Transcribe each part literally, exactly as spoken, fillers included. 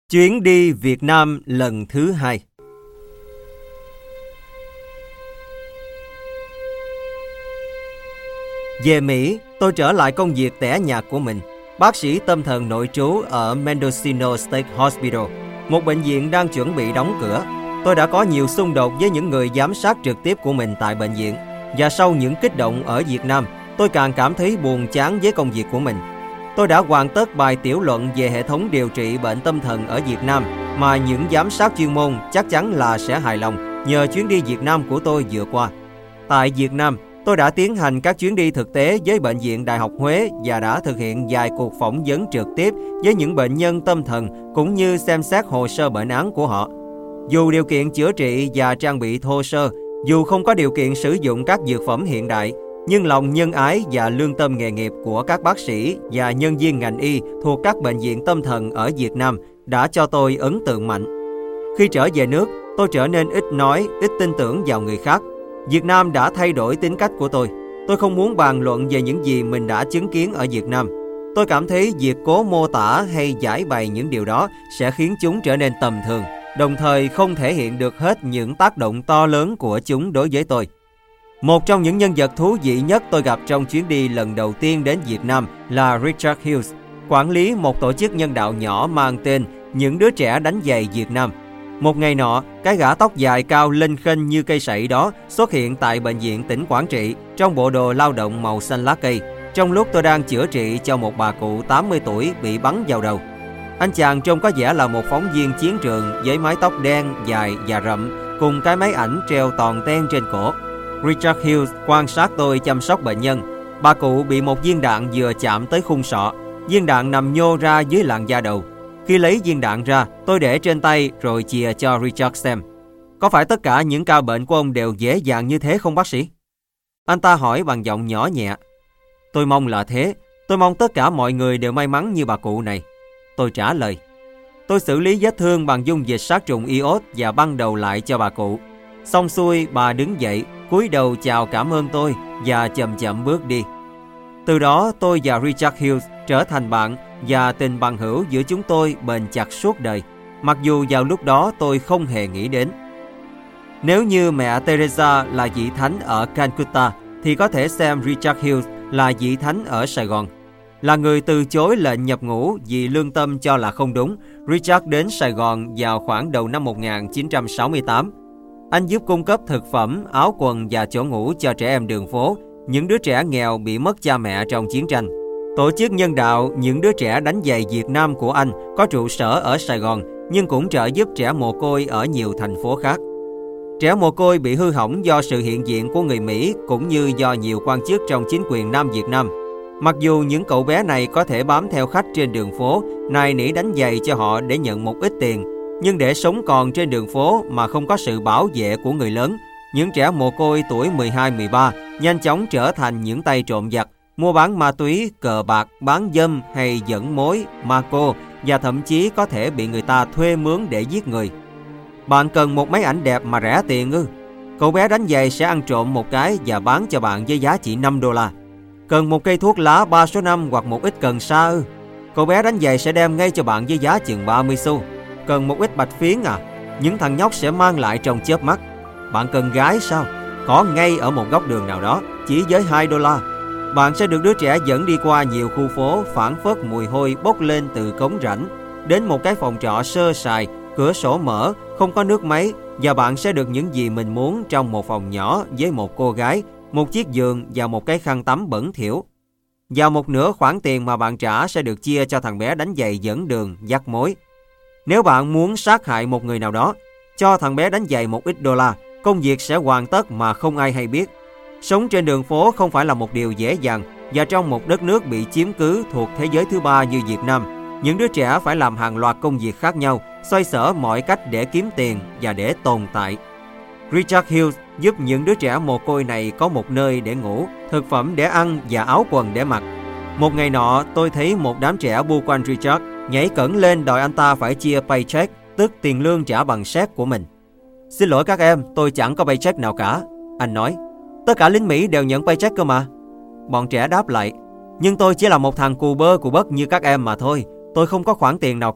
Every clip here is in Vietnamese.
Chuyến đi Việt Nam lần thứ hai. Về Mỹ, tôi trở lại công việc tẻ nhạt của mình, bác sĩ tâm thần nội trú ở Mendocino State Hospital, một bệnh viện đang chuẩn bị đóng cửa. Tôi đã có nhiều xung đột với những người giám sát trực tiếp của mình tại bệnh viện, và sau những kích động ở Việt Nam, tôi càng cảm thấy buồn chán với công việc của mình. Tôi đã hoàn tất bài tiểu luận về hệ thống điều trị bệnh tâm thần ở Việt Nam mà những giám sát chuyên môn chắc chắn là sẽ hài lòng nhờ chuyến đi Việt Nam của tôi vừa qua. Tại Việt Nam, tôi đã tiến hành các chuyến đi thực tế với Bệnh viện Đại học Huế và đã thực hiện vài cuộc phỏng vấn trực tiếp với những bệnh nhân tâm thần cũng như xem xét hồ sơ bệnh án của họ. Dù điều kiện chữa trị và trang bị thô sơ, dù không có điều kiện sử dụng các dược phẩm hiện đại, nhưng lòng nhân ái và lương tâm nghề nghiệp của các bác sĩ và nhân viên ngành y thuộc các bệnh viện tâm thần ở Việt Nam đã cho tôi ấn tượng mạnh. Khi trở về nước, tôi trở nên ít nói, ít tin tưởng vào người khác. Việt Nam đã thay đổi tính cách của tôi. Tôi không muốn bàn luận về những gì mình đã chứng kiến ở Việt Nam. Tôi cảm thấy việc cố mô tả hay giải bày những điều đó sẽ khiến chúng trở nên tầm thường, đồng thời không thể hiện được hết những tác động to lớn của chúng đối với tôi. Một trong những nhân vật thú vị nhất tôi gặp trong chuyến đi lần đầu tiên đến Việt Nam là Richard Hughes, quản lý một tổ chức nhân đạo nhỏ mang tên Những Đứa Trẻ Đánh Giày Việt Nam. Một ngày nọ, cái gã tóc dài cao lênh khênh như cây sậy đó xuất hiện tại bệnh viện tỉnh Quảng Trị trong bộ đồ lao động màu xanh lá cây, trong lúc tôi đang chữa trị cho một bà cụ tám mươi tuổi bị bắn vào đầu. Anh chàng trông có vẻ là một phóng viên chiến trường với mái tóc đen, dài và rậm, cùng cái máy ảnh treo toàn ten trên cổ. Richard Hughes quan sát tôi chăm sóc bệnh nhân. Bà cụ bị một viên đạn vừa chạm tới khung sọ. Viên đạn nằm nhô ra dưới làn da đầu. Khi lấy viên đạn ra, tôi để trên tay rồi chìa cho Richard xem. Có phải tất cả những ca bệnh của ông đều dễ dàng như thế không bác sĩ? Anh ta hỏi bằng giọng nhỏ nhẹ. Tôi mong là thế. Tôi mong tất cả mọi người đều may mắn như bà cụ này. Tôi trả lời. Tôi xử lý vết thương bằng dung dịch sát trùng iốt và băng đầu lại cho bà cụ. Xong xuôi, bà đứng dậy, cúi đầu chào cảm ơn tôi và chậm chậm bước đi. Từ đó, tôi và Richard Hughes trở thành bạn và tình bằng hữu giữa chúng tôi bền chặt suốt đời, mặc dù vào lúc đó tôi không hề nghĩ đến. Nếu như mẹ Teresa là vị thánh ở Calcutta, thì có thể xem Richard Hughes là vị thánh ở Sài Gòn. Là người từ chối lệnh nhập ngũ vì lương tâm cho là không đúng, Richard đến Sài Gòn vào khoảng đầu năm một nghìn chín trăm sáu mươi tám. Anh giúp cung cấp thực phẩm, áo quần và chỗ ngủ cho trẻ em đường phố, những đứa trẻ nghèo bị mất cha mẹ trong chiến tranh. Tổ chức nhân đạo Những Đứa Trẻ Đánh Giày Việt Nam của anh có trụ sở ở Sài Gòn, nhưng cũng trợ giúp trẻ mồ côi ở nhiều thành phố khác. Trẻ mồ côi bị hư hỏng do sự hiện diện của người Mỹ cũng như do nhiều quan chức trong chính quyền Nam Việt Nam. Mặc dù những cậu bé này có thể bám theo khách trên đường phố, nài nỉ đánh giày cho họ để nhận một ít tiền, nhưng để sống còn trên đường phố mà không có sự bảo vệ của người lớn, những trẻ mồ côi tuổi mười hai mười ba nhanh chóng trở thành những tay trộm giặc, mua bán ma túy, cờ bạc, bán dâm hay dẫn mối, ma cô, và thậm chí có thể bị người ta thuê mướn để giết người. Bạn cần một máy ảnh đẹp mà rẻ tiền ư? Cậu bé đánh giày sẽ ăn trộm một cái và bán cho bạn với giá chỉ năm đô la. Cần một cây thuốc lá ba số năm hoặc một ít cần sa ư? Cậu bé đánh giày sẽ đem ngay cho bạn với giá chừng ba mươi xu. Cần một ít bạch phiến à? Những thằng nhóc sẽ mang lại trong chớp mắt. Bạn cần gái sao? Có ngay ở một góc đường nào đó, chỉ với hai đô la. Bạn sẽ được đứa trẻ dẫn đi qua nhiều khu phố phảng phất mùi hôi bốc lên từ cống rãnh, đến một cái phòng trọ sơ sài, cửa sổ mở, không có nước máy, và bạn sẽ được những gì mình muốn trong một phòng nhỏ với một cô gái, một chiếc giường và một cái khăn tắm bẩn thỉu. Và một nửa khoản tiền mà bạn trả sẽ được chia cho thằng bé đánh giày dẫn đường, dắt mối. Nếu bạn muốn sát hại một người nào đó, cho thằng bé đánh giày một ít đô la, công việc sẽ hoàn tất mà không ai hay biết. Sống trên đường phố không phải là một điều dễ dàng, và trong một đất nước bị chiếm cứ thuộc thế giới thứ ba như Việt Nam, những đứa trẻ phải làm hàng loạt công việc khác nhau, xoay sở mọi cách để kiếm tiền và để tồn tại. Richard Hughes giúp những đứa trẻ mồ côi này có một nơi để ngủ, thực phẩm để ăn và áo quần để mặc. Một ngày nọ, tôi thấy một đám trẻ bu quanh Richard, nhảy cẫng lên đòi anh ta phải chia paycheck, tức tiền lương trả bằng séc của mình. Xin lỗi các em, tôi chẳng có paycheck nào cả, anh nói. Tất cả lính Mỹ đều nhận paycheck cơ mà. Bọn trẻ đáp lại. Nhưng tôi chỉ là một thằng cù bơ cù bất như các em mà thôi. Tôi không có khoản tiền nào cả.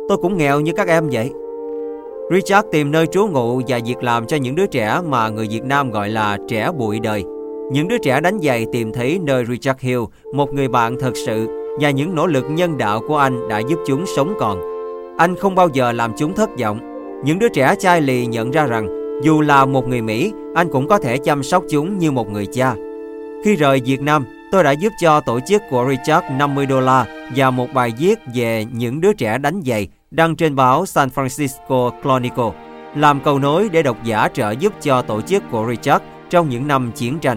Tôi cũng nghèo như các em vậy. Richard tìm nơi trú ngụ và việc làm cho những đứa trẻ mà người Việt Nam gọi là trẻ bụi đời. Những đứa trẻ đánh giày tìm thấy nơi Richard Hill, một người bạn thật sự, và những nỗ lực nhân đạo của anh đã giúp chúng sống còn. Anh không bao giờ làm chúng thất vọng. Những đứa trẻ chai lì nhận ra rằng dù là một người Mỹ, anh cũng có thể chăm sóc chúng như một người cha. Khi rời Việt Nam, tôi đã giúp cho tổ chức của Richard năm mươi đô la và một bài viết về những đứa trẻ đánh giày đăng trên báo San Francisco Chronicle, làm cầu nối để độc giả trợ giúp cho tổ chức của Richard trong những năm chiến tranh.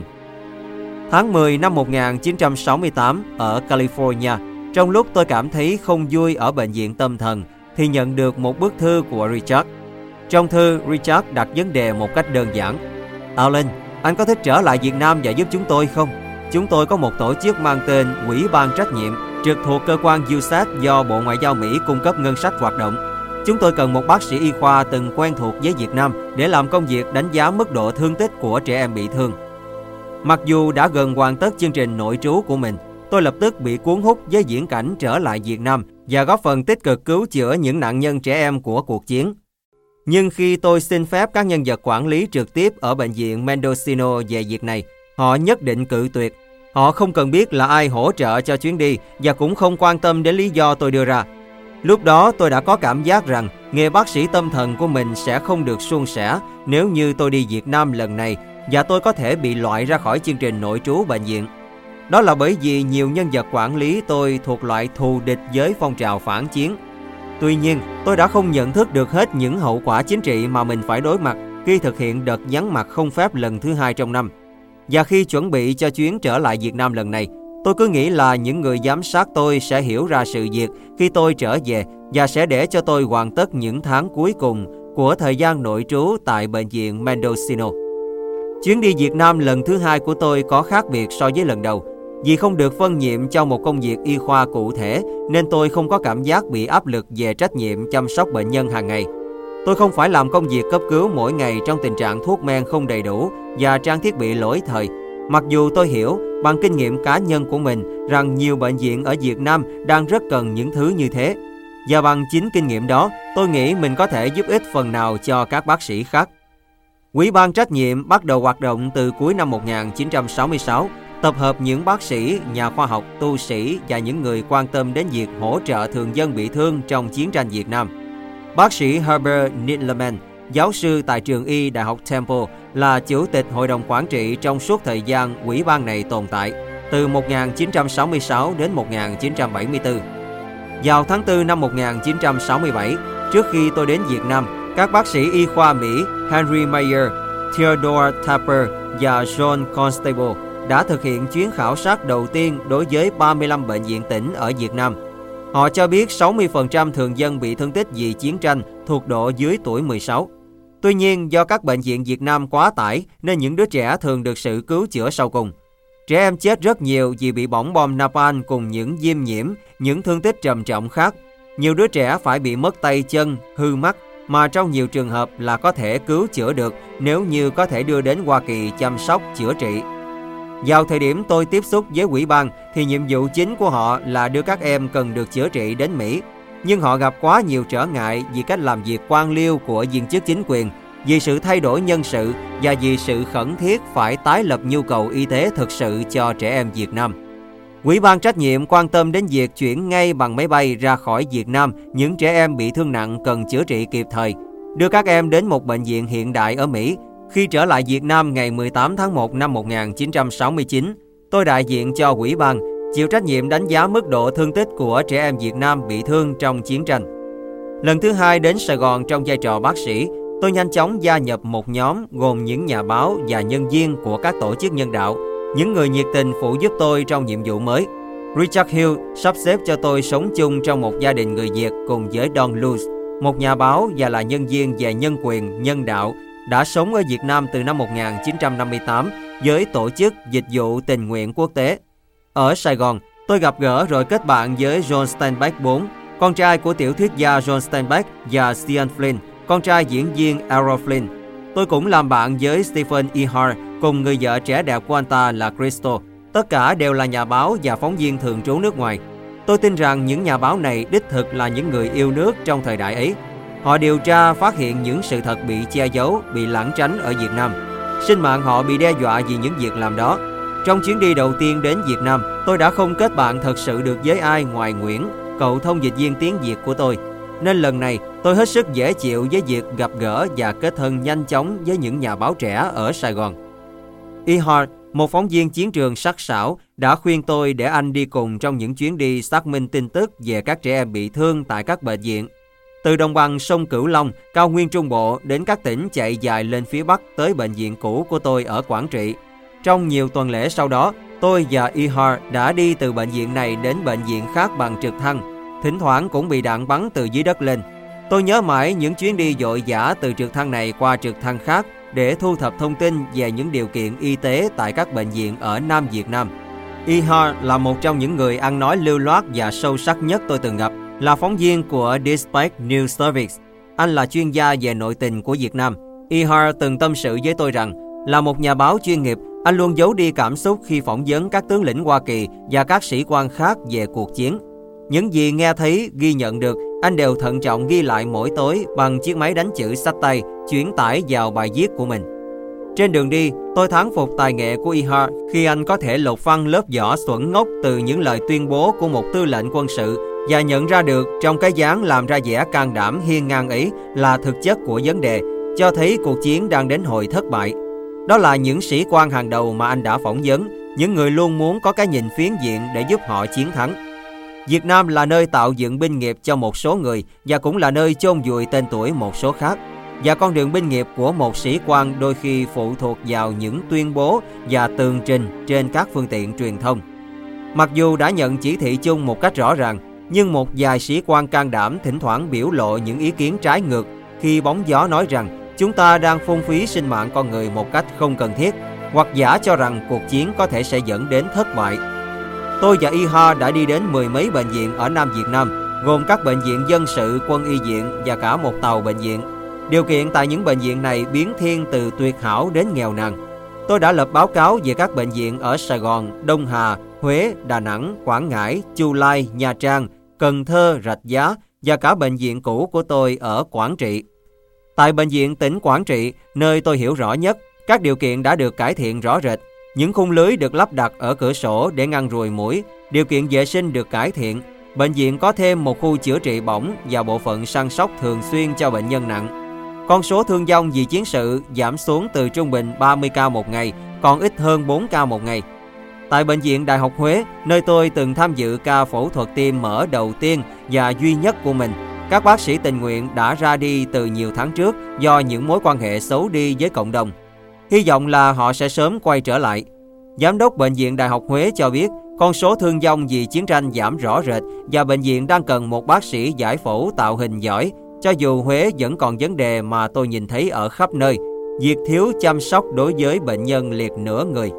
Tháng mười năm một nghìn chín trăm sáu mươi tám ở California, trong lúc tôi cảm thấy không vui ở bệnh viện tâm thần, thì nhận được một bức thư của Richard. Trong thư, Richard đặt vấn đề một cách đơn giản. Alan, anh có thích trở lại Việt Nam và giúp chúng tôi không? Chúng tôi có một tổ chức mang tên Ủy ban Trách nhiệm, trực thuộc cơ quan u ét a do Bộ Ngoại giao Mỹ cung cấp ngân sách hoạt động. Chúng tôi cần một bác sĩ y khoa từng quen thuộc với Việt Nam để làm công việc đánh giá mức độ thương tích của trẻ em bị thương. Mặc dù đã gần hoàn tất chương trình nội trú của mình, tôi lập tức bị cuốn hút với viễn cảnh trở lại Việt Nam và góp phần tích cực cứu chữa những nạn nhân trẻ em của cuộc chiến. Nhưng khi tôi xin phép các nhân vật quản lý trực tiếp ở bệnh viện Mendocino về việc này, họ nhất định cự tuyệt. Họ không cần biết là ai hỗ trợ cho chuyến đi và cũng không quan tâm đến lý do tôi đưa ra. Lúc đó tôi đã có cảm giác rằng nghề bác sĩ tâm thần của mình sẽ không được suôn sẻ nếu như tôi đi Việt Nam lần này và tôi có thể bị loại ra khỏi chương trình nội trú bệnh viện. Đó là bởi vì nhiều nhân vật quản lý tôi thuộc loại thù địch với phong trào phản chiến. Tuy nhiên, tôi đã không nhận thức được hết những hậu quả chính trị mà mình phải đối mặt khi thực hiện đợt vắng mặt không phép lần thứ hai trong năm. Và khi chuẩn bị cho chuyến trở lại Việt Nam lần này, tôi cứ nghĩ là những người giám sát tôi sẽ hiểu ra sự việc khi tôi trở về và sẽ để cho tôi hoàn tất những tháng cuối cùng của thời gian nội trú tại bệnh viện Mendocino. Chuyến đi Việt Nam lần thứ hai của tôi có khác biệt so với lần đầu. Vì không được phân nhiệm cho một công việc y khoa cụ thể nên tôi không có cảm giác bị áp lực về trách nhiệm chăm sóc bệnh nhân hàng ngày. Tôi không phải làm công việc cấp cứu mỗi ngày trong tình trạng thuốc men không đầy đủ và trang thiết bị lỗi thời. Mặc dù tôi hiểu bằng kinh nghiệm cá nhân của mình rằng nhiều bệnh viện ở Việt Nam đang rất cần những thứ như thế. Và bằng chính kinh nghiệm đó, tôi nghĩ mình có thể giúp ích phần nào cho các bác sĩ khác. Ủy ban trách nhiệm bắt đầu hoạt động từ cuối năm một nghìn chín trăm sáu mươi sáu, tập hợp những bác sĩ, nhà khoa học, tu sĩ và những người quan tâm đến việc hỗ trợ thường dân bị thương trong chiến tranh Việt Nam. Bác sĩ Herbert Nitleman, giáo sư tại trường y Đại học Temple, là chủ tịch hội đồng quản trị trong suốt thời gian ủy ban này tồn tại, từ một nghìn chín trăm sáu mươi sáu đến một nghìn chín trăm bảy mươi tư. Vào tháng tư năm một nghìn chín trăm sáu mươi bảy, trước khi tôi đến Việt Nam, các bác sĩ y khoa Mỹ Henry Mayer, Theodore Tapper và John Constable đã thực hiện chuyến khảo sát đầu tiên đối với ba mươi lăm bệnh viện tỉnh ở Việt Nam. Họ cho biết sáu mươi phần trăm thường dân bị thương tích vì chiến tranh thuộc độ dưới tuổi mười sáu. Tuy nhiên, do các bệnh viện Việt Nam quá tải nên những đứa trẻ thường được sự cứu chữa sau cùng. Trẻ em chết rất nhiều vì bị bỏng bom napalm cùng những viêm nhiễm, những thương tích trầm trọng khác. Nhiều đứa trẻ phải bị mất tay chân, hư mắt, mà trong nhiều trường hợp là có thể cứu chữa được nếu như có thể đưa đến Hoa Kỳ chăm sóc, chữa trị. Vào thời điểm tôi tiếp xúc với ủy ban thì nhiệm vụ chính của họ là đưa các em cần được chữa trị đến Mỹ. Nhưng họ gặp quá nhiều trở ngại vì cách làm việc quan liêu của viên chức chính quyền, vì sự thay đổi nhân sự và vì sự khẩn thiết phải tái lập nhu cầu y tế thực sự cho trẻ em Việt Nam. Ủy ban trách nhiệm quan tâm đến việc chuyển ngay bằng máy bay ra khỏi Việt Nam những trẻ em bị thương nặng cần chữa trị kịp thời, đưa các em đến một bệnh viện hiện đại ở Mỹ. Khi trở lại Việt Nam ngày mười tám tháng một năm một nghìn chín trăm sáu mươi chín, tôi đại diện cho ủy ban, chịu trách nhiệm đánh giá mức độ thương tích của trẻ em Việt Nam bị thương trong chiến tranh. Lần thứ hai đến Sài Gòn trong vai trò bác sĩ, tôi nhanh chóng gia nhập một nhóm gồm những nhà báo và nhân viên của các tổ chức nhân đạo, những người nhiệt tình phụ giúp tôi trong nhiệm vụ mới. Richard Hill sắp xếp cho tôi sống chung trong một gia đình người Việt cùng với Don Luz, một nhà báo và là nhân viên về nhân quyền, nhân đạo, đã sống ở Việt Nam từ năm một nghìn chín trăm năm mươi tám với tổ chức dịch vụ tình nguyện quốc tế. Ở Sài Gòn, tôi gặp gỡ rồi kết bạn với John Steinbeck đệ nhị, con trai của tiểu thuyết gia John Steinbeck, và Ian Flynn, con trai diễn viên Errol Flynn. Tôi cũng làm bạn với Stephen E. Hart cùng người vợ trẻ đẹp của anh ta là Crystal. Tất cả đều là nhà báo và phóng viên thường trú nước ngoài. Tôi tin rằng những nhà báo này đích thực là những người yêu nước trong thời đại ấy. Họ điều tra phát hiện những sự thật bị che giấu, bị lảng tránh ở Việt Nam. Sinh mạng họ bị đe dọa vì những việc làm đó. Trong chuyến đi đầu tiên đến Việt Nam, tôi đã không kết bạn thật sự được với ai ngoài Nguyễn, cậu thông dịch viên tiếng Việt của tôi. Nên lần này, tôi hết sức dễ chịu với việc gặp gỡ và kết thân nhanh chóng với những nhà báo trẻ ở Sài Gòn. Ehart, một phóng viên chiến trường sắc sảo, đã khuyên tôi để anh đi cùng trong những chuyến đi xác minh tin tức về các trẻ em bị thương tại các bệnh viện. Từ đồng bằng sông Cửu Long, cao nguyên Trung Bộ đến các tỉnh chạy dài lên phía Bắc tới bệnh viện cũ của tôi ở Quảng Trị. Trong nhiều tuần lễ sau đó, tôi và Ehart đã đi từ bệnh viện này đến bệnh viện khác bằng trực thăng, thỉnh thoảng cũng bị đạn bắn từ dưới đất lên. Tôi nhớ mãi những chuyến đi vội vã từ trực thăng này qua trực thăng khác để thu thập thông tin về những điều kiện y tế tại các bệnh viện ở Nam Việt Nam. Ehart là một trong những người ăn nói lưu loát và sâu sắc nhất tôi từng gặp, là phóng viên của Dispatch News Service. Anh là chuyên gia về nội tình của Việt Nam. Ehart từng tâm sự với tôi rằng, là một nhà báo chuyên nghiệp, anh luôn giấu đi cảm xúc khi phỏng vấn các tướng lĩnh Hoa Kỳ và các sĩ quan khác về cuộc chiến. Những gì nghe thấy, ghi nhận được, anh đều thận trọng ghi lại mỗi tối bằng chiếc máy đánh chữ xách tay, chuyển tải vào bài viết của mình. Trên đường đi, tôi thán phục tài nghệ của Ehart khi anh có thể lột phăng lớp vỏ xuẩn ngốc từ những lời tuyên bố của một tư lệnh quân sự và nhận ra được trong cái dáng làm ra vẻ can đảm hiên ngang ấy là thực chất của vấn đề, cho thấy cuộc chiến đang đến hồi thất bại. Đó là những sĩ quan hàng đầu mà anh đã phỏng vấn, những người luôn muốn có cái nhìn phiến diện để giúp họ chiến thắng. Việt Nam là nơi tạo dựng binh nghiệp cho một số người và cũng là nơi chôn vùi tên tuổi một số khác. Và con đường binh nghiệp của một sĩ quan đôi khi phụ thuộc vào những tuyên bố và tường trình trên các phương tiện truyền thông. Mặc dù đã nhận chỉ thị chung một cách rõ ràng, nhưng một vài sĩ quan can đảm thỉnh thoảng biểu lộ những ý kiến trái ngược khi bóng gió nói rằng chúng ta đang phung phí sinh mạng con người một cách không cần thiết, hoặc giả cho rằng cuộc chiến có thể sẽ dẫn đến thất bại. Tôi và Ehart đã đi đến mười mấy bệnh viện ở Nam Việt Nam, gồm các bệnh viện dân sự, quân y viện và cả một tàu bệnh viện. Điều kiện tại những bệnh viện này biến thiên từ tuyệt hảo đến nghèo nàn. Tôi đã lập báo cáo về các bệnh viện ở Sài Gòn, Đông Hà, Huế, Đà Nẵng, Quảng Ngãi, Chu Lai, Nha Trang, Cần Thơ, Rạch Giá và cả bệnh viện cũ của tôi ở Quảng Trị. Tại bệnh viện tỉnh Quảng Trị, nơi tôi hiểu rõ nhất, các điều kiện đã được cải thiện rõ rệt. Những khung lưới được lắp đặt ở cửa sổ để ngăn ruồi muỗi, điều kiện vệ sinh được cải thiện. Bệnh viện có thêm một khu chữa trị bỏng và bộ phận săn sóc thường xuyên cho bệnh nhân nặng. Con số thương vong vì chiến sự giảm xuống từ trung bình ba mươi ca một ngày, còn ít hơn bốn ca một ngày. Tại Bệnh viện Đại học Huế, nơi tôi từng tham dự ca phẫu thuật tim mở đầu tiên và duy nhất của mình, các bác sĩ tình nguyện đã ra đi từ nhiều tháng trước do những mối quan hệ xấu đi với cộng đồng. Hy vọng là họ sẽ sớm quay trở lại. Giám đốc Bệnh viện Đại học Huế cho biết con số thương vong vì chiến tranh giảm rõ rệt và bệnh viện đang cần một bác sĩ giải phẫu tạo hình giỏi, cho dù Huế vẫn còn vấn đề mà tôi nhìn thấy ở khắp nơi, việc thiếu chăm sóc đối với bệnh nhân liệt nửa người.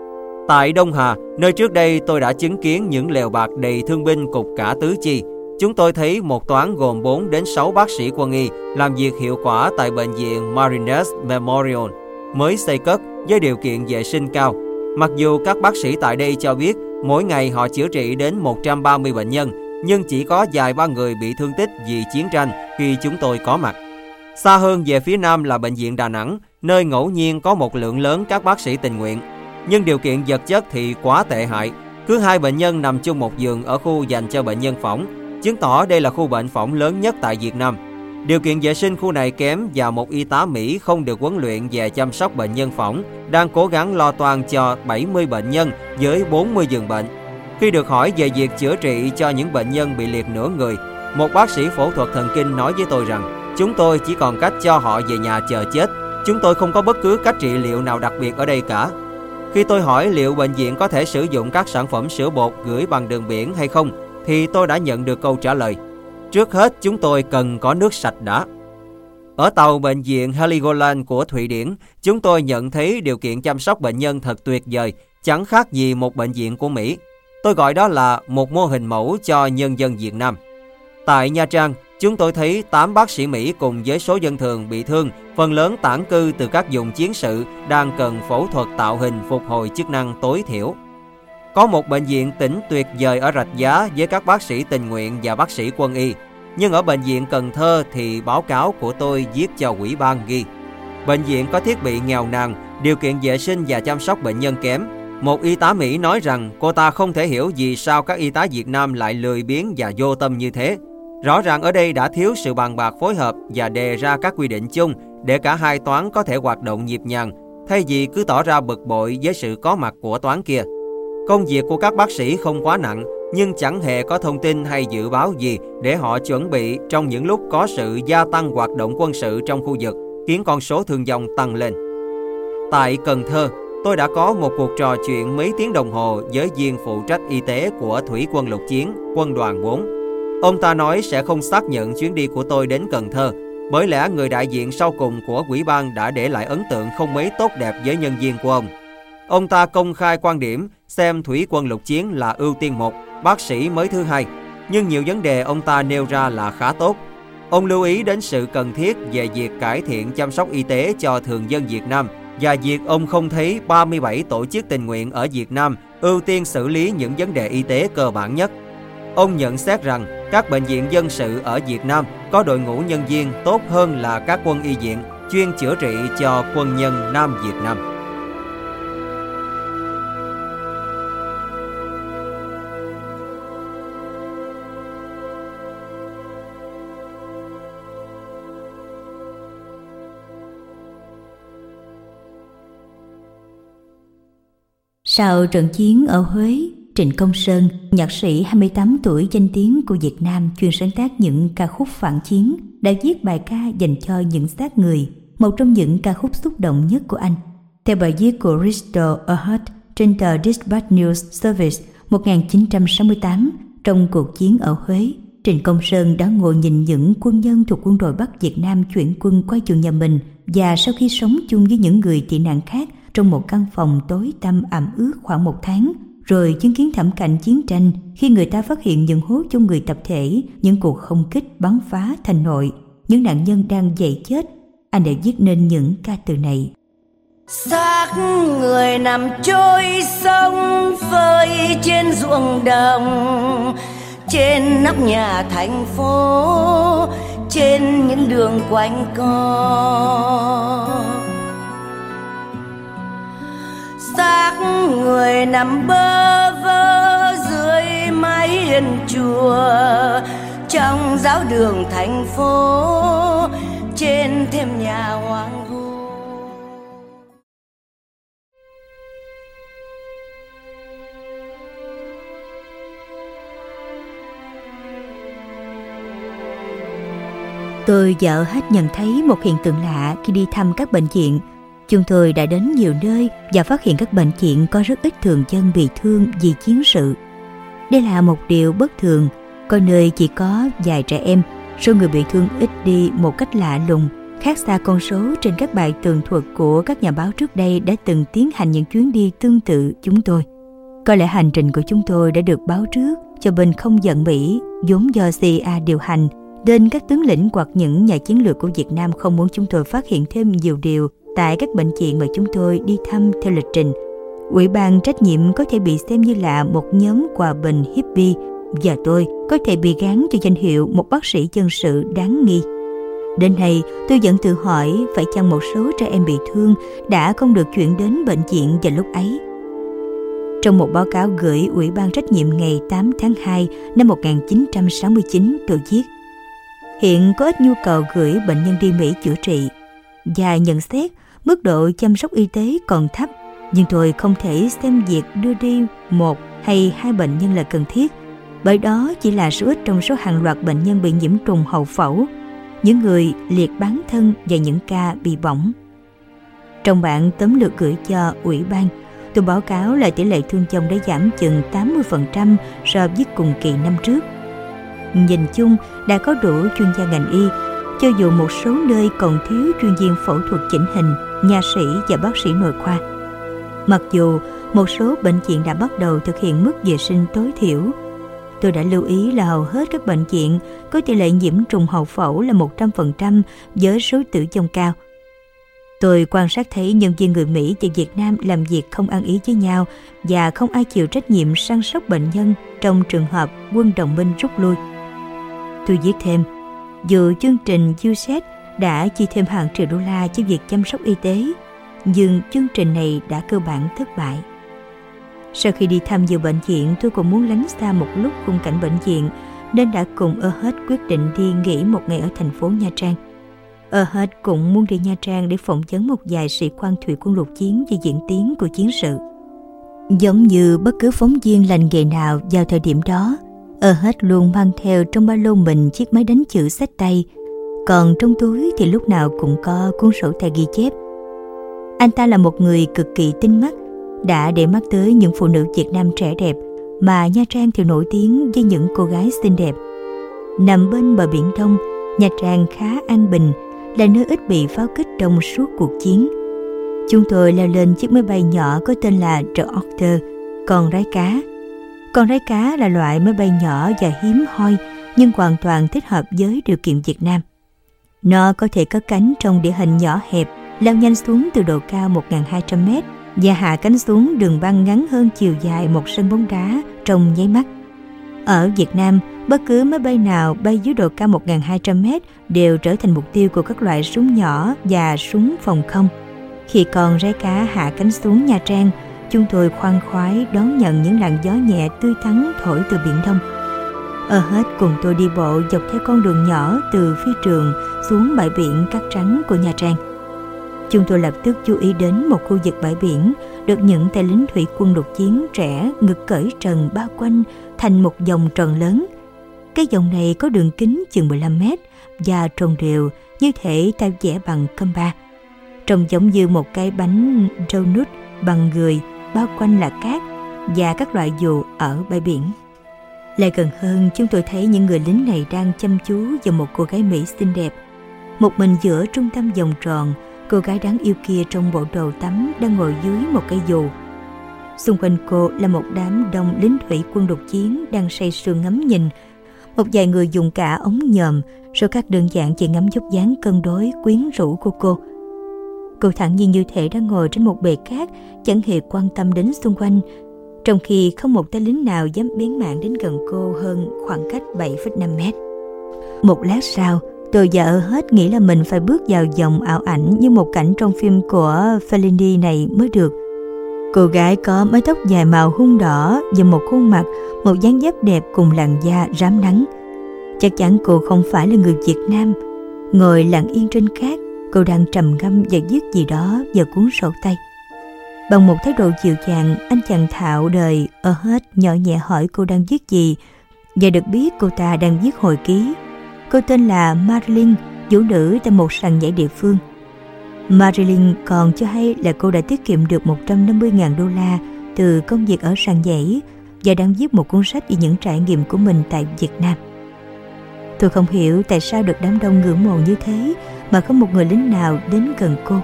Tại Đông Hà, nơi trước đây tôi đã chứng kiến những lều bạt đầy thương binh cục cả tứ chi, chúng tôi thấy một toán gồm bốn đến sáu bác sĩ quân y làm việc hiệu quả tại bệnh viện Mariners Memorial, mới xây cất với điều kiện vệ sinh cao. Mặc dù các bác sĩ tại đây cho biết mỗi ngày họ chữa trị đến một trăm ba mươi bệnh nhân, nhưng chỉ có vài ba người bị thương tích vì chiến tranh khi chúng tôi có mặt. Xa hơn về phía nam là bệnh viện Đà Nẵng, nơi ngẫu nhiên có một lượng lớn các bác sĩ tình nguyện. Nhưng điều kiện vật chất thì quá tệ hại. Cứ hai bệnh nhân nằm chung một giường ở khu dành cho bệnh nhân phỏng, chứng tỏ đây là khu bệnh phỏng lớn nhất tại Việt Nam. Điều kiện vệ sinh khu này kém và một y tá Mỹ không được huấn luyện về chăm sóc bệnh nhân phỏng đang cố gắng lo toan cho bảy mươi bệnh nhân với bốn mươi giường bệnh. Khi được hỏi về việc chữa trị cho những bệnh nhân bị liệt nửa người, một bác sĩ phẫu thuật thần kinh nói với tôi rằng chúng tôi chỉ còn cách cho họ về nhà chờ chết. Chúng tôi không có bất cứ cách trị liệu nào đặc biệt ở đây cả. Khi tôi hỏi liệu bệnh viện có thể sử dụng các sản phẩm sữa bột gửi bằng đường biển hay không, thì tôi đã nhận được câu trả lời: trước hết chúng tôi cần có nước sạch đã. Ở tàu bệnh viện Heligoland của Thụy Điển, chúng tôi nhận thấy điều kiện chăm sóc bệnh nhân thật tuyệt vời, chẳng khác gì một bệnh viện của Mỹ. Tôi gọi đó là một mô hình mẫu cho nhân dân Việt Nam. Tại Nha Trang, chúng tôi thấy tám bác sĩ Mỹ cùng với số dân thường bị thương, phần lớn tản cư từ các vùng chiến sự đang cần phẫu thuật tạo hình phục hồi chức năng tối thiểu. Có một bệnh viện tỉnh tuyệt vời ở Rạch Giá với các bác sĩ tình nguyện và bác sĩ quân y. Nhưng ở bệnh viện Cần Thơ thì báo cáo của tôi viết cho ủy ban ghi: bệnh viện có thiết bị nghèo nàn, điều kiện vệ sinh và chăm sóc bệnh nhân kém. Một y tá Mỹ nói rằng cô ta không thể hiểu vì sao các y tá Việt Nam lại lười biếng và vô tâm như thế. Rõ ràng ở đây đã thiếu sự bàn bạc phối hợp và đề ra các quy định chung để cả hai toán có thể hoạt động nhịp nhàng, thay vì cứ tỏ ra bực bội với sự có mặt của toán kia. Công việc của các bác sĩ không quá nặng, nhưng chẳng hề có thông tin hay dự báo gì để họ chuẩn bị trong những lúc có sự gia tăng hoạt động quân sự trong khu vực, khiến con số thương vong tăng lên. Tại Cần Thơ, tôi đã có một cuộc trò chuyện mấy tiếng đồng hồ với viên phụ trách y tế của Thủy quân lục chiến, quân đoàn bốn. Ông ta nói sẽ không xác nhận chuyến đi của tôi đến Cần Thơ, bởi lẽ người đại diện sau cùng của ủy ban đã để lại ấn tượng không mấy tốt đẹp với nhân viên của ông. Ông ta công khai quan điểm xem Thủy quân lục chiến là ưu tiên một, bác sĩ mới thứ hai, nhưng nhiều vấn đề ông ta nêu ra là khá tốt. Ông lưu ý đến sự cần thiết về việc cải thiện chăm sóc y tế cho thường dân Việt Nam và việc ông không thấy ba mươi bảy tổ chức tình nguyện ở Việt Nam ưu tiên xử lý những vấn đề y tế cơ bản nhất. Ông nhận xét rằng các bệnh viện dân sự ở Việt Nam có đội ngũ nhân viên tốt hơn là các quân y viện chuyên chữa trị cho quân nhân Nam Việt Nam. Sau trận chiến ở Huế, Trịnh Công Sơn, nhạc sĩ hai mươi tám tuổi danh tiếng của Việt Nam chuyên sáng tác những ca khúc phản chiến, đã viết bài ca dành cho những xác người, một trong những ca khúc xúc động nhất của anh. Theo bài viết của Risto Ahad trên tờ Dispatch News Service một nghìn chín trăm sáu mươi tám, trong cuộc chiến ở Huế, Trịnh Công Sơn đã ngồi nhìn những quân nhân thuộc quân đội Bắc Việt Nam chuyển quân qua chuồng nhà mình, và sau khi sống chung với những người tị nạn khác trong một căn phòng tối tăm ẩm ướt khoảng một tháng, rồi chứng kiến thảm cảnh chiến tranh khi người ta phát hiện những hố chôn người tập thể, những cuộc không kích bắn phá thành nội, những nạn nhân đang dậy chết, anh đã viết nên những ca từ này. Xác người nằm trôi sông phơi trên ruộng đồng, trên nóc nhà thành phố, trên những đường quanh co. Xác người nằm bơ vơ dưới mái hiên chùa, trong giáo đường thành phố, trên thềm nhà hoang vu. Tôi vợ hết nhận thấy một hiện tượng lạ khi đi thăm các bệnh viện. Chúng tôi đã đến nhiều nơi và phát hiện các bệnh viện có rất ít thường dân bị thương vì chiến sự. Đây là một điều bất thường, có nơi chỉ có vài trẻ em, số người bị thương ít đi một cách lạ lùng, khác xa con số trên các bài tường thuật của các nhà báo trước đây đã từng tiến hành những chuyến đi tương tự chúng tôi. Có lẽ hành trình của chúng tôi đã được báo trước cho bên không giận Mỹ, vốn do xê i a điều hành, nên các tướng lĩnh hoặc những nhà chiến lược của Việt Nam không muốn chúng tôi phát hiện thêm nhiều điều tại các bệnh viện mà chúng tôi đi thăm theo lịch trình. Ủy ban trách nhiệm có thể bị xem như là một nhóm hòa bình hippie, và tôi có thể bị gán cho danh hiệu một bác sĩ dân sự đáng nghi. Đến nay, tôi vẫn tự hỏi phải chăng một số trẻ em bị thương đã không được chuyển đến bệnh viện vào lúc ấy. Trong một báo cáo gửi Ủy ban trách nhiệm ngày tám tháng hai năm một nghìn chín trăm sáu mươi chín, tôi viết: hiện có ít nhu cầu gửi bệnh nhân đi Mỹ chữa trị, và nhận xét mức độ chăm sóc y tế còn thấp, nhưng tôi không thể xem việc đưa đi một hay hai bệnh nhân là cần thiết, bởi đó chỉ là số ít trong số hàng loạt bệnh nhân bị nhiễm trùng hậu phẫu, những người liệt bán thân và những ca bị bỏng. Trong bản tóm lược gửi cho Ủy ban, tôi báo cáo là tỷ lệ thương vong đã giảm chừng tám mươi phần trăm so với cùng kỳ năm trước. Nhìn chung, đã có đủ chuyên gia ngành y, cho dù một số nơi còn thiếu chuyên viên phẫu thuật chỉnh hình, nha sĩ và bác sĩ nội khoa. Mặc dù một số bệnh viện đã bắt đầu thực hiện mức vệ sinh tối thiểu, tôi đã lưu ý là hầu hết các bệnh viện có tỷ lệ nhiễm trùng hậu phẫu là một trăm phần trăm với số tử vong cao. Tôi quan sát thấy nhân viên người Mỹ và Việt Nam làm việc không ăn ý với nhau và không ai chịu trách nhiệm săn sóc bệnh nhân trong trường hợp quân đồng minh rút lui. Tôi viết thêm, dù chương trình u ét a đã chi thêm hàng triệu đô la cho việc chăm sóc y tế, nhưng chương trình này đã cơ bản thất bại. Sau khi đi thăm nhiều bệnh viện, tôi cũng muốn lánh xa một lúc khung cảnh bệnh viện, nên đã cùng Erhard quyết định đi nghỉ một ngày ở thành phố Nha Trang. Erhard cũng muốn đi Nha Trang để phỏng vấn một vài sĩ quan thủy quân lục chiến về diễn tiến của chiến sự. Giống như bất cứ phóng viên lành nghề nào vào thời điểm đó, Erhard luôn mang theo trong ba lô mình chiếc máy đánh chữ xách tay, còn trong túi thì lúc nào cũng có cuốn sổ tay ghi chép. Anh ta là một người cực kỳ tinh mắt, đã để mắt tới những phụ nữ Việt Nam trẻ đẹp, mà Nha Trang thì nổi tiếng với những cô gái xinh đẹp. Nằm bên bờ biển Đông, Nha Trang khá an bình, là nơi ít bị pháo kích trong suốt cuộc chiến. Chúng tôi leo lên chiếc máy bay nhỏ có tên là The Otter, con rái cá. Con rái cá là loại máy bay nhỏ và hiếm hoi, nhưng hoàn toàn thích hợp với điều kiện Việt Nam. Nó có thể cất cánh trong địa hình nhỏ hẹp, lao nhanh xuống từ độ cao một nghìn hai trăm mét và hạ cánh xuống đường băng ngắn hơn chiều dài một sân bóng đá trong nháy mắt. Ở Việt Nam, bất cứ máy bay nào bay dưới độ cao một nghìn hai trăm mét đều trở thành mục tiêu của các loại súng nhỏ và súng phòng không. Khi con rái cá hạ cánh xuống Nha Trang, chúng tôi khoan khoái đón nhận những làn gió nhẹ tươi tắn thổi từ biển Đông. Erhard cùng tôi đi bộ dọc theo con đường nhỏ từ phi trường xuống bãi biển cát trắng của Nha Trang. Chúng tôi lập tức chú ý đến một khu vực bãi biển được những tay lính thủy quân lục chiến trẻ ngực cởi trần bao quanh thành một vòng tròn lớn. Cái vòng này có đường kính chừng mười lăm mét và tròn đều như thể ta vẽ bằng compa, trông giống như một cái bánh donut bằng người, bao quanh là cát và các loại dù ở bãi biển. Lại gần hơn, chúng tôi thấy những người lính này đang chăm chú vào một cô gái Mỹ xinh đẹp. Một mình giữa trung tâm vòng tròn, cô gái đáng yêu kia trong bộ đồ tắm đang ngồi dưới một cái dù. Xung quanh cô là một đám đông lính thủy quân lục chiến đang say sưa ngắm nhìn. Một vài người dùng cả ống nhòm, số khác đơn giản chỉ ngắm dốc dáng cân đối quyến rũ của cô. Cô thản nhiên như thể đang ngồi trên một bệ cát, chẳng hề quan tâm đến xung quanh, trong khi không một tay lính nào dám bén mảng đến gần cô hơn khoảng cách bảy phẩy năm mét. Một lát sau, tôi và Erhard nghĩ là mình phải bước vào dòng ảo ảnh như một cảnh trong phim của Fellini này mới được. Cô gái có mái tóc dài màu hung đỏ và một khuôn mặt, một dáng dấp đẹp cùng làn da rám nắng. Chắc chắn cô không phải là người Việt Nam. Ngồi lặng yên trên cát, cô đang trầm ngâm và viết gì đó vào cuốn sổ tay. Bằng một thái độ dịu dàng, anh chàng thạo đời Erhard nhỏ nhẹ hỏi cô đang viết gì, và được biết cô ta đang viết hồi ký. Cô tên là Marilyn, vũ nữ tại một sàn nhảy địa phương. Marilyn còn cho hay là cô đã tiết kiệm được một trăm năm mươi nghìn đô la từ công việc ở sàn nhảy và đang viết một cuốn sách về những trải nghiệm của mình tại Việt Nam. Tôi không hiểu tại sao được đám đông ngưỡng mộ như thế mà không một người lính nào đến gần cô.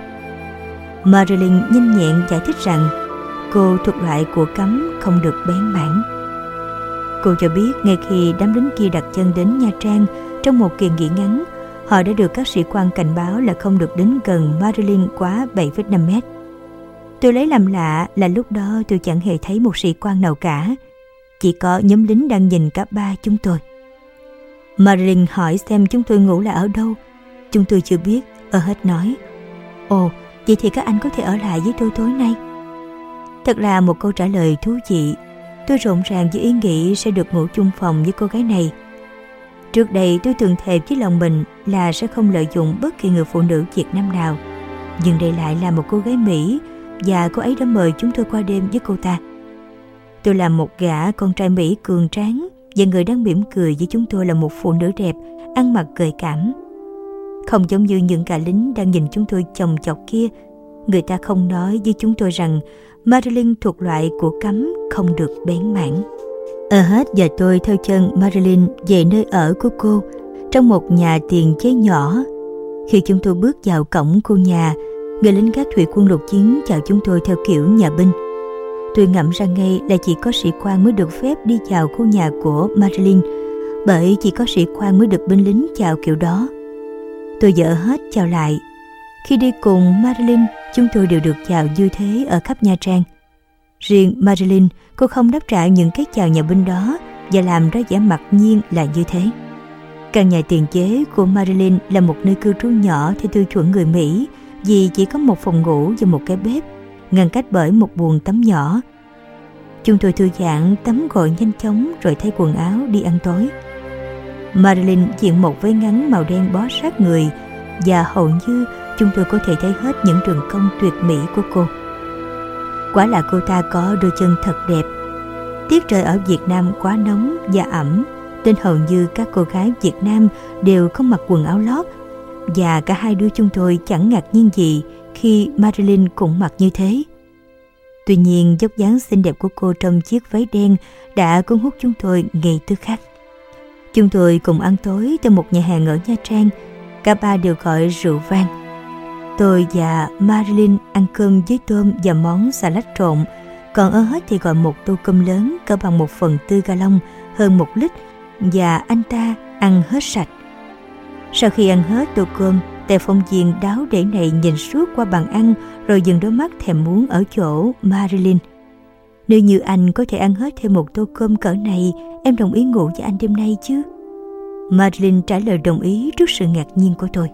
Marilyn nhanh nhẹn giải thích rằng cô thuộc loại của cấm không được bén mảng. Cô cho biết ngay khi đám lính kia đặt chân đến Nha Trang trong một kỳ nghỉ ngắn, họ đã được các sĩ quan cảnh báo là không được đến gần Marilyn quá bảy phẩy năm mét. Tôi lấy làm lạ là lúc đó tôi chẳng hề thấy một sĩ quan nào cả, chỉ có nhóm lính đang nhìn cả ba chúng tôi. Marilyn hỏi xem chúng tôi ngủ là ở đâu. Chúng tôi chưa biết, Erhard nói. Ồ, vậy thì các anh có thể ở lại với tôi tối nay. Thật là một câu trả lời thú vị. Tôi rộn ràng với ý nghĩ sẽ được ngủ chung phòng với cô gái này. Trước đây tôi thường thề với lòng mình là sẽ không lợi dụng bất kỳ người phụ nữ Việt Nam nào. Nhưng đây lại là một cô gái Mỹ, và cô ấy đã mời chúng tôi qua đêm với cô ta. Tôi là một gã con trai Mỹ cường tráng, và người đang mỉm cười với chúng tôi là một phụ nữ đẹp, ăn mặc gợi cảm. Không giống như những gã lính đang nhìn chúng tôi chòng chọc kia, người ta không nói với chúng tôi rằng Marilyn thuộc loại của cấm không được bén mảng. Erhard và tôi theo chân Marilyn về nơi ở của cô trong một nhà tiền chế nhỏ. Khi chúng tôi bước vào cổng khu nhà, người lính gác thủy quân lục chiến chào chúng tôi theo kiểu nhà binh. Tôi ngẫm ra ngay là chỉ có sĩ quan mới được phép đi vào khu nhà của Marilyn, bởi chỉ có sĩ quan mới được binh lính chào kiểu đó. Tôi và Erhard chào lại. Khi đi cùng Marilyn, chúng tôi đều được chào như thế ở khắp Nha Trang. Riêng Marilyn, cô không đáp trả những cái chào nhà binh đó và làm ra vẻ mặc nhiên là như thế. Căn nhà tiền chế của Marilyn là một nơi cư trú nhỏ theo tiêu chuẩn người Mỹ, vì chỉ có một phòng ngủ và một cái bếp, ngăn cách bởi một buồng tắm nhỏ. Chúng tôi thư giãn, tắm gội nhanh chóng rồi thay quần áo đi ăn tối. Marilyn diện một váy ngắn màu đen bó sát người, và hầu như chúng tôi có thể thấy hết những đường cong tuyệt mỹ của cô. Quả là cô ta có đôi chân thật đẹp. Tiết trời ở Việt Nam quá nóng và ẩm, nên hầu như các cô gái Việt Nam đều không mặc quần áo lót, và cả hai đứa chúng tôi chẳng ngạc nhiên gì khi Marilyn cũng mặc như thế. Tuy nhiên, dốc dáng xinh đẹp của cô trong chiếc váy đen đã cuốn hút chúng tôi ngay tức khắc. Chúng tôi cùng ăn tối tại một nhà hàng ở Nha Trang. Cả ba đều gọi rượu vang. Tôi và Marilyn ăn cơm với tôm và món salad trộn, còn ở hết thì gọi một tô cơm lớn cỡ bằng một phần tư ga lông, hơn một lít, và anh ta ăn hết sạch. Sau khi ăn hết tô cơm, Tề Phong Diên đáo để này nhìn suốt qua bàn ăn, rồi dừng đôi mắt thèm muốn ở chỗ Marilyn. Nếu như anh có thể ăn hết thêm một tô cơm cỡ này, em đồng ý ngủ với anh đêm nay chứ? Marilyn trả lời đồng ý trước sự ngạc nhiên của tôi.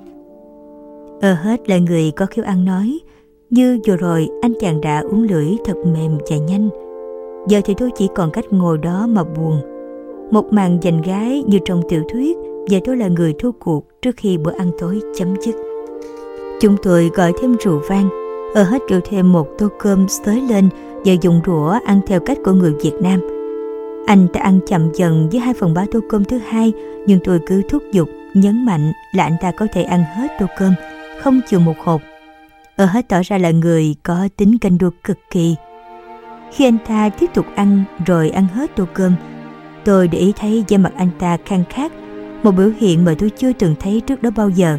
Ở hết là người có khiếu ăn nói. Như vừa rồi anh chàng đã uống lưỡi thật mềm và nhanh. Giờ thì tôi chỉ còn cách ngồi đó mà buồn. Một màn giành gái như trong tiểu thuyết, và tôi là người thua cuộc trước khi bữa ăn tối chấm dứt. Chúng tôi gọi thêm rượu vang. Ở hết kêu thêm một tô cơm xới lên và dùng đũa ăn theo cách của người Việt Nam. Anh ta ăn chậm dần với hai phần ba tô cơm thứ hai, nhưng tôi cứ thúc giục, nhấn mạnh là anh ta có thể ăn hết tô cơm, không chừa một hột. Ở hết tỏ ra là người có tính canh đua cực kỳ. Khi anh ta tiếp tục ăn rồi ăn hết tô cơm, tôi để ý thấy da mặt anh ta khang khát, một biểu hiện mà tôi chưa từng thấy trước đó bao giờ.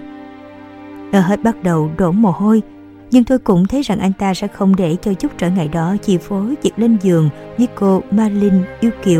Ở hết bắt đầu đổ mồ hôi, nhưng tôi cũng thấy rằng anh ta sẽ không để cho chút trở ngại đó chi phối việc lên giường với cô Marilyn yêu kiều.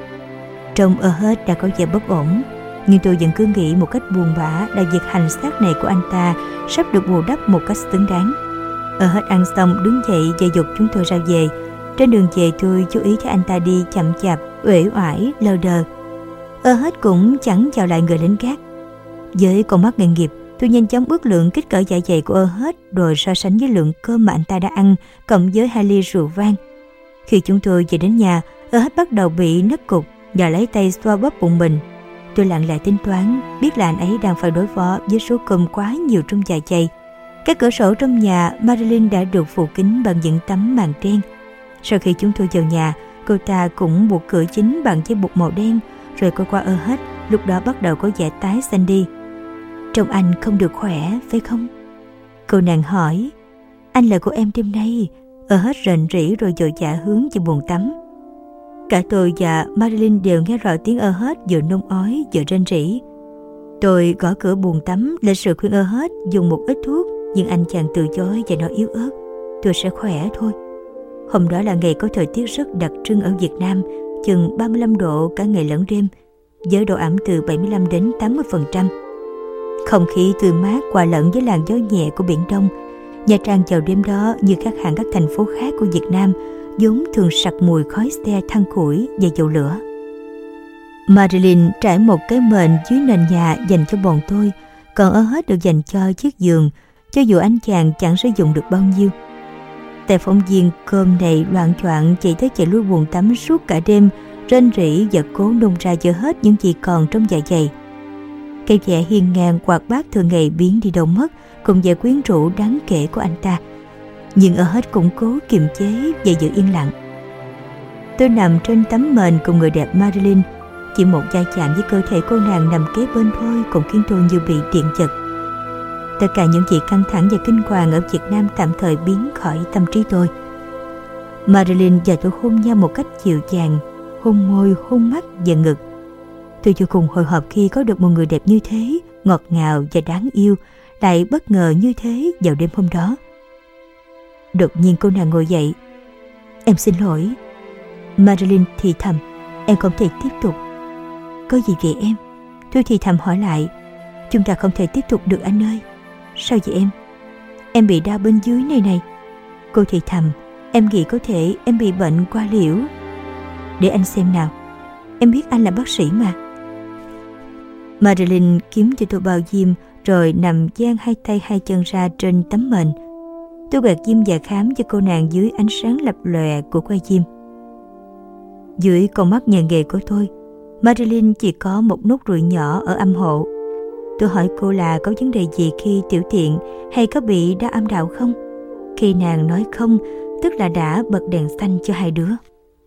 Trông ở hết đã có vẻ bất ổn, nhưng tôi vẫn cứ nghĩ một cách buồn bã là việc hành xác này của anh ta sắp được bù đắp một cách xứng đáng. Ở hết ăn xong đứng dậy và giục chúng tôi ra về. Trên đường về tôi chú ý thấy anh ta đi chậm chạp, uể oải, lờ đờ. Ở hết cũng chẳng chào lại người lính gác. Với con mắt nghề nghiệp, tôi nhanh chóng ước lượng kích cỡ dạ dày của Ơ hết, rồi so sánh với lượng cơm mà anh ta đã ăn cộng với hai ly rượu vang. Khi chúng tôi về đến nhà, Ơ hết bắt đầu bị nấc cục và lấy tay xoa bóp bụng mình. Tôi lặng lẽ tính toán, biết là anh ấy đang phải đối phó với số cơm quá nhiều trong dạ dày. Các cửa sổ trong nhà Marilyn đã được phủ kín bằng những tấm màn đen. Sau khi chúng tôi vào nhà, cô ta cũng buộc cửa chính bằng dây buộc màu đen, rồi cô qua Ơ hết, lúc đó bắt đầu có vẻ tái xanh đi. Trông anh không được khỏe, phải không? Cô nàng hỏi. Anh là của em đêm nay. Ơ hết rền rĩ rồi vội vã hướng về buồng tắm. Cả tôi và Marilyn đều nghe rõ tiếng Ơ hết vừa nôn ói vừa rên rỉ. Tôi gõ cửa buồng tắm lên sự khuyên Ơ hết dùng một ít thuốc, nhưng anh chàng từ chối và nói yếu ớt: tôi sẽ khỏe thôi. Hôm đó là ngày có thời tiết rất đặc trưng ở Việt Nam, chừng ba mươi lăm độ cả ngày lẫn đêm, với độ ẩm từ bảy mươi lăm đến tám mươi phần trăm. Không khí tươi mát hòa lẫn với làn gió nhẹ của Biển Đông. Nha Trang vào đêm đó như khác hẳn các thành phố khác của Việt Nam, vốn thường sặc mùi khói xe, than củi và dầu lửa. Marilyn trải một cái mền dưới nền nhà dành cho bọn tôi, còn Ơ hết được dành cho chiếc giường, cho dù anh chàng chẳng sử dụng được bao nhiêu. Tại phóng viên cơm này loạng choạng chạy tới chạy lui buồng tắm suốt cả đêm, rên rỉ và cố nôn ra dỡ hết những gì còn trong dạ dày. Cái vẻ hiên ngang hoạt bát thường ngày biến đi đâu mất, cùng vẻ quyến rũ đáng kể của anh ta. Nhưng Ơ hết cũng cố kiềm chế và giữ yên lặng. Tôi nằm trên tấm mền cùng người đẹp Marilyn. Chỉ một va chạm với cơ thể cô nàng nằm kế bên thôi cũng khiến tôi như bị điện giật. Tất cả những gì căng thẳng và kinh hoàng ở Việt Nam tạm thời biến khỏi tâm trí tôi. Marilyn và tôi hôn nhau một cách dịu dàng, hôn môi, hôn mắt và ngực. Tôi vô cùng hồi hộp khi có được một người đẹp như thế, ngọt ngào và đáng yêu, lại bất ngờ như thế vào đêm hôm đó. Đột nhiên cô nàng ngồi dậy. Em xin lỗi. Marilyn thì thầm. Em không thể tiếp tục. Có gì vậy em? Tôi thì thầm hỏi lại. Chúng ta không thể tiếp tục được anh ơi. Sao vậy em? em bị đau bên dưới này này. Cô thì thầm, em nghĩ có thể em bị bệnh qua liễu. Để anh xem nào, em biết anh là bác sĩ mà. Madeline kiếm cho tôi bao diêm rồi nằm dang hai tay hai chân ra trên tấm mền. Tôi gạt diêm và khám cho cô nàng dưới ánh sáng lập lòe của que diêm. Dưới con mắt nhờ nghề của tôi, Madeline chỉ có một nốt ruồi nhỏ ở âm hộ. Tôi hỏi cô là có vấn đề gì khi tiểu tiện hay có bị đau âm đạo không? Khi nàng nói không, tức là đã bật đèn xanh cho hai đứa.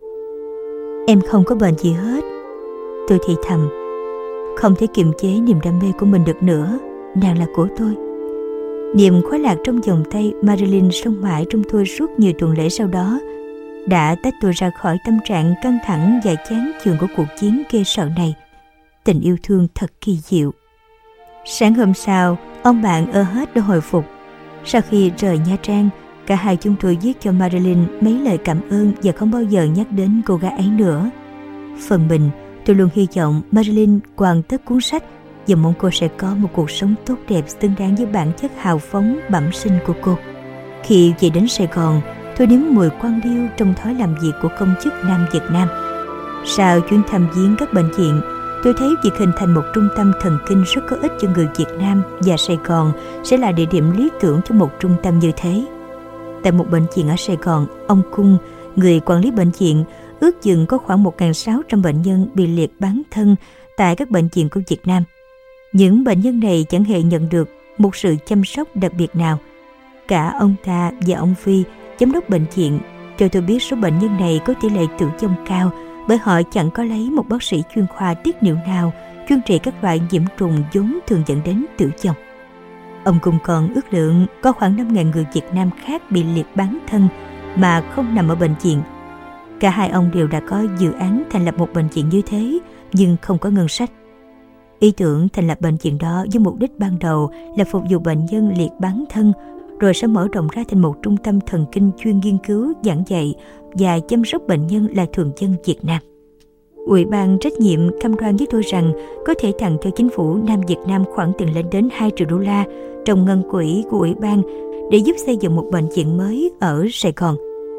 Em không có bệnh gì hết. Tôi thì thầm, không thể kiềm chế niềm đam mê của mình được nữa. Nàng là của tôi. Niềm khoái lạc trong vòng tay Madeline sống mãi trong tôi suốt nhiều tuần lễ sau đó đã tách tôi ra khỏi tâm trạng căng thẳng và chán chường của cuộc chiến ghê sợ này. Tình yêu thương thật kỳ diệu. Sáng hôm sau, ông bạn ơ hết đã hồi phục. Sau khi rời Nha Trang, cả hai chúng tôi viết cho Madeline mấy lời cảm ơn và không bao giờ nhắc đến cô gái ấy nữa. Phần mình, tôi luôn hy vọng Madeline hoàn tất cuốn sách và mong cô sẽ có một cuộc sống tốt đẹp xứng đáng với bản chất hào phóng bẩm sinh của cô. Khi về đến Sài Gòn, tôi nếm mùi quan liêu trong thói làm việc của công chức Nam Việt Nam. Sau chuyến thăm viếng các bệnh viện, tôi thấy việc hình thành một trung tâm thần kinh rất có ích cho người Việt Nam và Sài Gòn sẽ là địa điểm lý tưởng cho một trung tâm như thế. Tại một bệnh viện ở Sài Gòn, ông Cung, người quản lý bệnh viện, ước chừng có khoảng một nghìn sáu trăm bệnh nhân bị liệt bán thân tại các bệnh viện của Việt Nam. Những bệnh nhân này chẳng hề nhận được một sự chăm sóc đặc biệt nào. Cả ông ta và ông Phi, giám đốc bệnh viện, cho tôi biết số bệnh nhân này có tỷ lệ tử vong cao bởi họ chẳng có lấy một bác sĩ chuyên khoa tiết niệu nào chuyên trị các loại nhiễm trùng vốn thường dẫn đến tử vong. Ông cùng còn ước lượng có khoảng năm nghìn người Việt Nam khác bị liệt bán thân mà không nằm ở bệnh viện. Cả hai ông đều đã có dự án thành lập một bệnh viện như thế, nhưng không có ngân sách. Ý tưởng thành lập bệnh viện đó với mục đích ban đầu là phục vụ bệnh nhân liệt bán thân, rồi sẽ mở rộng ra thành một trung tâm thần kinh chuyên nghiên cứu, giảng dạy và chăm sóc bệnh nhân là thường dân Việt Nam. Ủy ban trách nhiệm cam đoan với tôi rằng có thể tặng cho chính phủ Nam Việt Nam khoản tiền lên đến hai triệu đô la trong ngân quỹ của ủy ban để giúp xây dựng một bệnh viện mới ở Sài Gòn.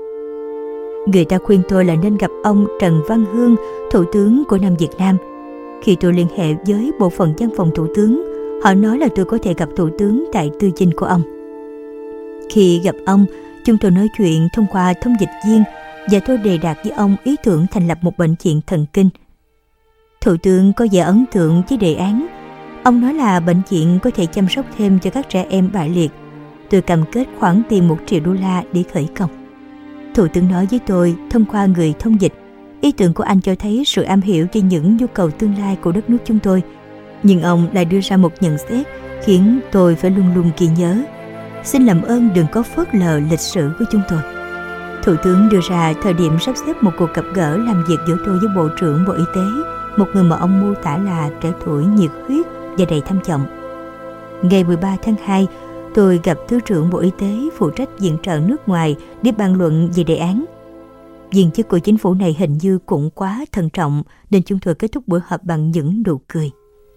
Người ta khuyên tôi là nên gặp ông Trần Văn Hương, Thủ tướng của Nam Việt Nam. Khi tôi liên hệ với bộ phận văn phòng Thủ tướng, họ nói là tôi có thể gặp Thủ tướng tại tư dinh của ông. Khi gặp ông, chúng tôi nói chuyện thông qua thông dịch viên và tôi đề đạt với ông ý tưởng thành lập một bệnh viện thần kinh. Thủ tướng có vẻ ấn tượng với đề án. Ông nói là bệnh viện có thể chăm sóc thêm cho các trẻ em bại liệt. Tôi cam kết khoản tiền một triệu đô la để khởi công. Thủ tướng nói với tôi thông qua người thông dịch, ý tưởng của anh cho thấy sự am hiểu cho những nhu cầu tương lai của đất nước chúng tôi. Nhưng ông lại đưa ra một nhận xét khiến tôi phải luôn luôn ghi nhớ. Xin làm ơn đừng có phớt lờ lịch sử của chúng tôi. Thủ tướng đưa ra thời điểm sắp xếp một cuộc gặp gỡ làm việc giữa tôi với Bộ trưởng Bộ Y tế, một người mà ông mô tả là trẻ tuổi, nhiệt huyết và đầy tham vọng. Ngày mười ba tháng hai, tôi gặp Thứ trưởng Bộ Y tế phụ trách viện trợ nước ngoài để bàn luận về đề án. Viên chức của chính phủ này hình như cũng quá thận trọng nên chúng tôi kết thúc buổi họp bằng những nụ cười.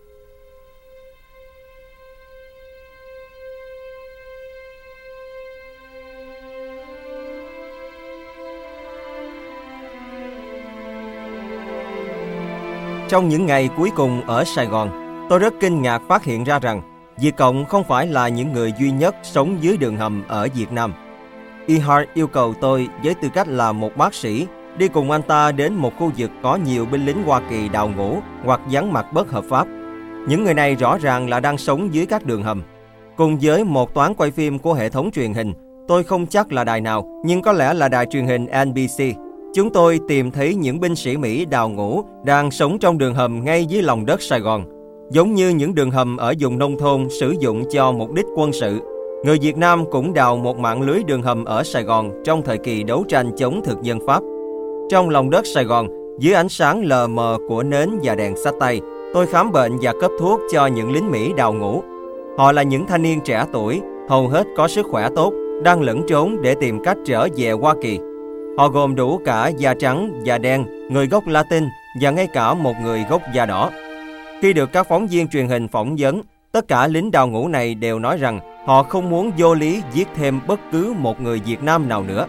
Trong những ngày cuối cùng ở Sài Gòn, tôi rất kinh ngạc phát hiện ra rằng Việt Cộng không phải là những người duy nhất sống dưới đường hầm ở Việt Nam. E. Hart yêu cầu tôi với tư cách là một bác sĩ đi cùng anh ta đến một khu vực có nhiều binh lính Hoa Kỳ đào ngũ hoặc vắng mặt bất hợp pháp. Những người này rõ ràng là đang sống dưới các đường hầm. Cùng với một toán quay phim của hệ thống truyền hình, tôi không chắc là đài nào, nhưng có lẽ là đài truyền hình en bê xê. Chúng tôi tìm thấy những binh sĩ Mỹ đào ngũ đang sống trong đường hầm ngay dưới lòng đất Sài Gòn. Giống như những đường hầm ở vùng nông thôn sử dụng cho mục đích quân sự, người Việt Nam cũng đào một mạng lưới đường hầm ở Sài Gòn trong thời kỳ đấu tranh chống thực dân Pháp. Trong lòng đất Sài Gòn, dưới ánh sáng lờ mờ của nến và đèn xách tay, tôi khám bệnh và cấp thuốc cho những lính Mỹ đào ngũ. Họ là những thanh niên trẻ tuổi, hầu hết có sức khỏe tốt, đang lẫn trốn để tìm cách trở về Hoa Kỳ. Họ gồm đủ cả da trắng, da đen, người gốc Latin và ngay cả một người gốc da đỏ. Khi được các phóng viên truyền hình phỏng vấn, Tất cả lính đào ngũ này đều nói rằng họ không muốn vô lý giết thêm bất cứ một người Việt Nam nào nữa.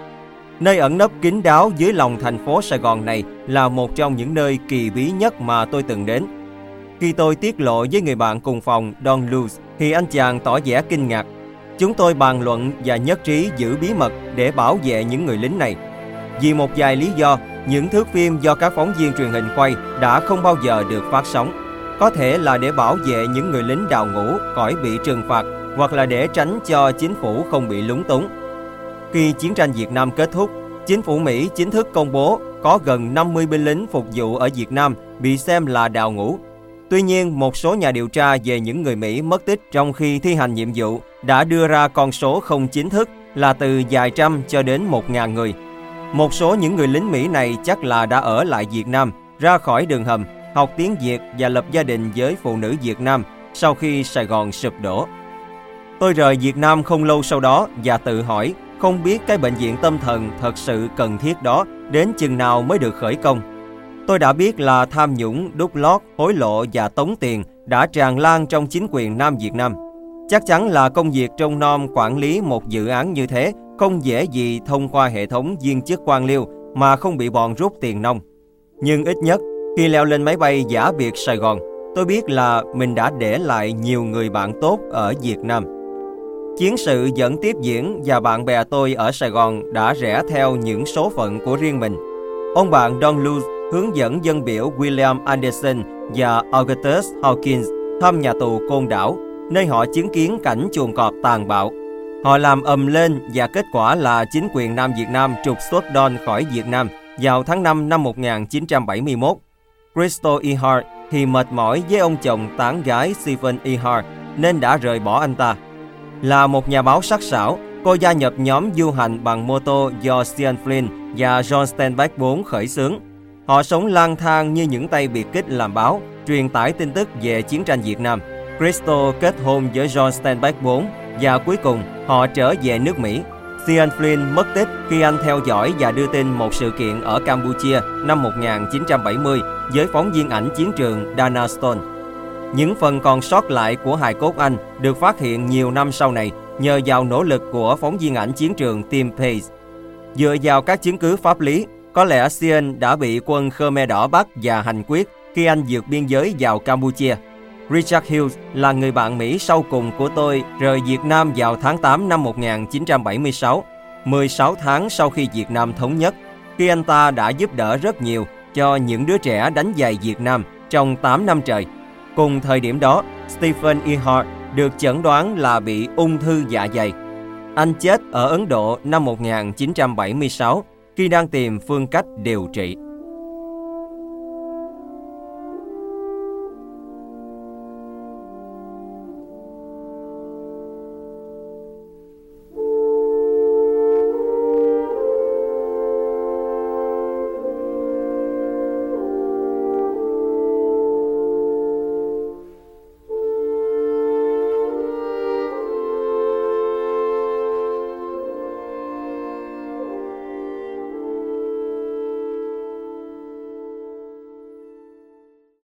Nơi ẩn nấp kín đáo dưới lòng thành phố Sài Gòn này là một trong những nơi kỳ bí nhất mà tôi từng đến. Khi tôi tiết lộ với người bạn cùng phòng Don Luz thì anh chàng tỏ vẻ kinh ngạc. Chúng tôi bàn luận và nhất trí giữ bí mật để bảo vệ những người lính này. Vì một vài lý do, những thước phim do các phóng viên truyền hình quay đã không bao giờ được phát sóng. Có thể là để bảo vệ những người lính đào ngũ khỏi bị trừng phạt, hoặc là để tránh cho chính phủ không bị lúng túng. Khi chiến tranh Việt Nam kết thúc, chính phủ Mỹ chính thức công bố có gần năm mươi binh lính phục vụ ở Việt Nam bị xem là đào ngũ. Tuy nhiên, một số nhà điều tra về những người Mỹ mất tích trong khi thi hành nhiệm vụ đã đưa ra con số không chính thức là từ vài trăm cho đến một ngàn người. Một số những người lính Mỹ này chắc là đã ở lại Việt Nam, ra khỏi đường hầm, học tiếng Việt và lập gia đình với phụ nữ Việt Nam sau khi Sài Gòn sụp đổ. Tôi rời Việt Nam không lâu sau đó và tự hỏi không biết cái bệnh viện tâm thần thật sự cần thiết đó đến chừng nào mới được khởi công. Tôi đã biết là tham nhũng, đút lót, hối lộ và tống tiền đã tràn lan trong chính quyền Nam Việt Nam. Chắc chắn là công việc trông nom quản lý một dự án như thế không dễ gì thông qua hệ thống viên chức quan liêu mà không bị bọn rút tiền nong. Nhưng ít nhất, khi leo lên máy bay giả biệt Sài Gòn, tôi biết là mình đã để lại nhiều người bạn tốt ở Việt Nam. Chiến sự vẫn tiếp diễn và bạn bè tôi ở Sài Gòn đã rẽ theo những số phận của riêng mình. Ông bạn Don Luz hướng dẫn dân biểu William Anderson và Augustus Hawkins thăm nhà tù Côn Đảo, nơi họ chứng kiến cảnh chuồng cọp tàn bạo. Họ làm ầm lên và kết quả là chính quyền Nam Việt Nam trục xuất Don khỏi Việt Nam vào tháng năm năm một nghìn chín trăm bảy mươi mốt. Crystal E. Hart thì mệt mỏi với ông chồng tán gái Stephen E. Hart nên đã rời bỏ anh ta. Là một nhà báo sắc sảo, cô gia nhập nhóm du hành bằng mô tô do Sean Flynn và John Steinbeck bốn khởi xướng. Họ sống lang thang như những tay biệt kích làm báo, truyền tải tin tức về chiến tranh Việt Nam. Crystal kết hôn với John Steinbeck bốn và cuối cùng họ trở về nước Mỹ. Sean Flynn mất tích khi anh theo dõi và đưa tin một sự kiện ở Campuchia năm một nghìn chín trăm bảy mươi với phóng viên ảnh chiến trường Dana Stone. Những phần còn sót lại của hài cốt anh được phát hiện nhiều năm sau này nhờ vào nỗ lực của phóng viên ảnh chiến trường Tim Pace. Dựa vào các chứng cứ pháp lý, có lẽ Sean đã bị quân Khmer Đỏ bắt và hành quyết khi anh vượt biên giới vào Campuchia. Richard Hughes là người bạn Mỹ sau cùng của tôi rời Việt Nam vào tháng tám năm một nghìn chín trăm bảy mươi sáu, mười sáu tháng sau khi Việt Nam thống nhất, khi anh ta đã giúp đỡ rất nhiều cho những đứa trẻ đánh giày Việt Nam trong tám năm trời. Cùng thời điểm đó, Stephen E. Hart được chẩn đoán là bị ung thư dạ dày. Anh chết ở Ấn Độ năm một nghìn chín trăm bảy mươi sáu khi đang tìm phương cách điều trị.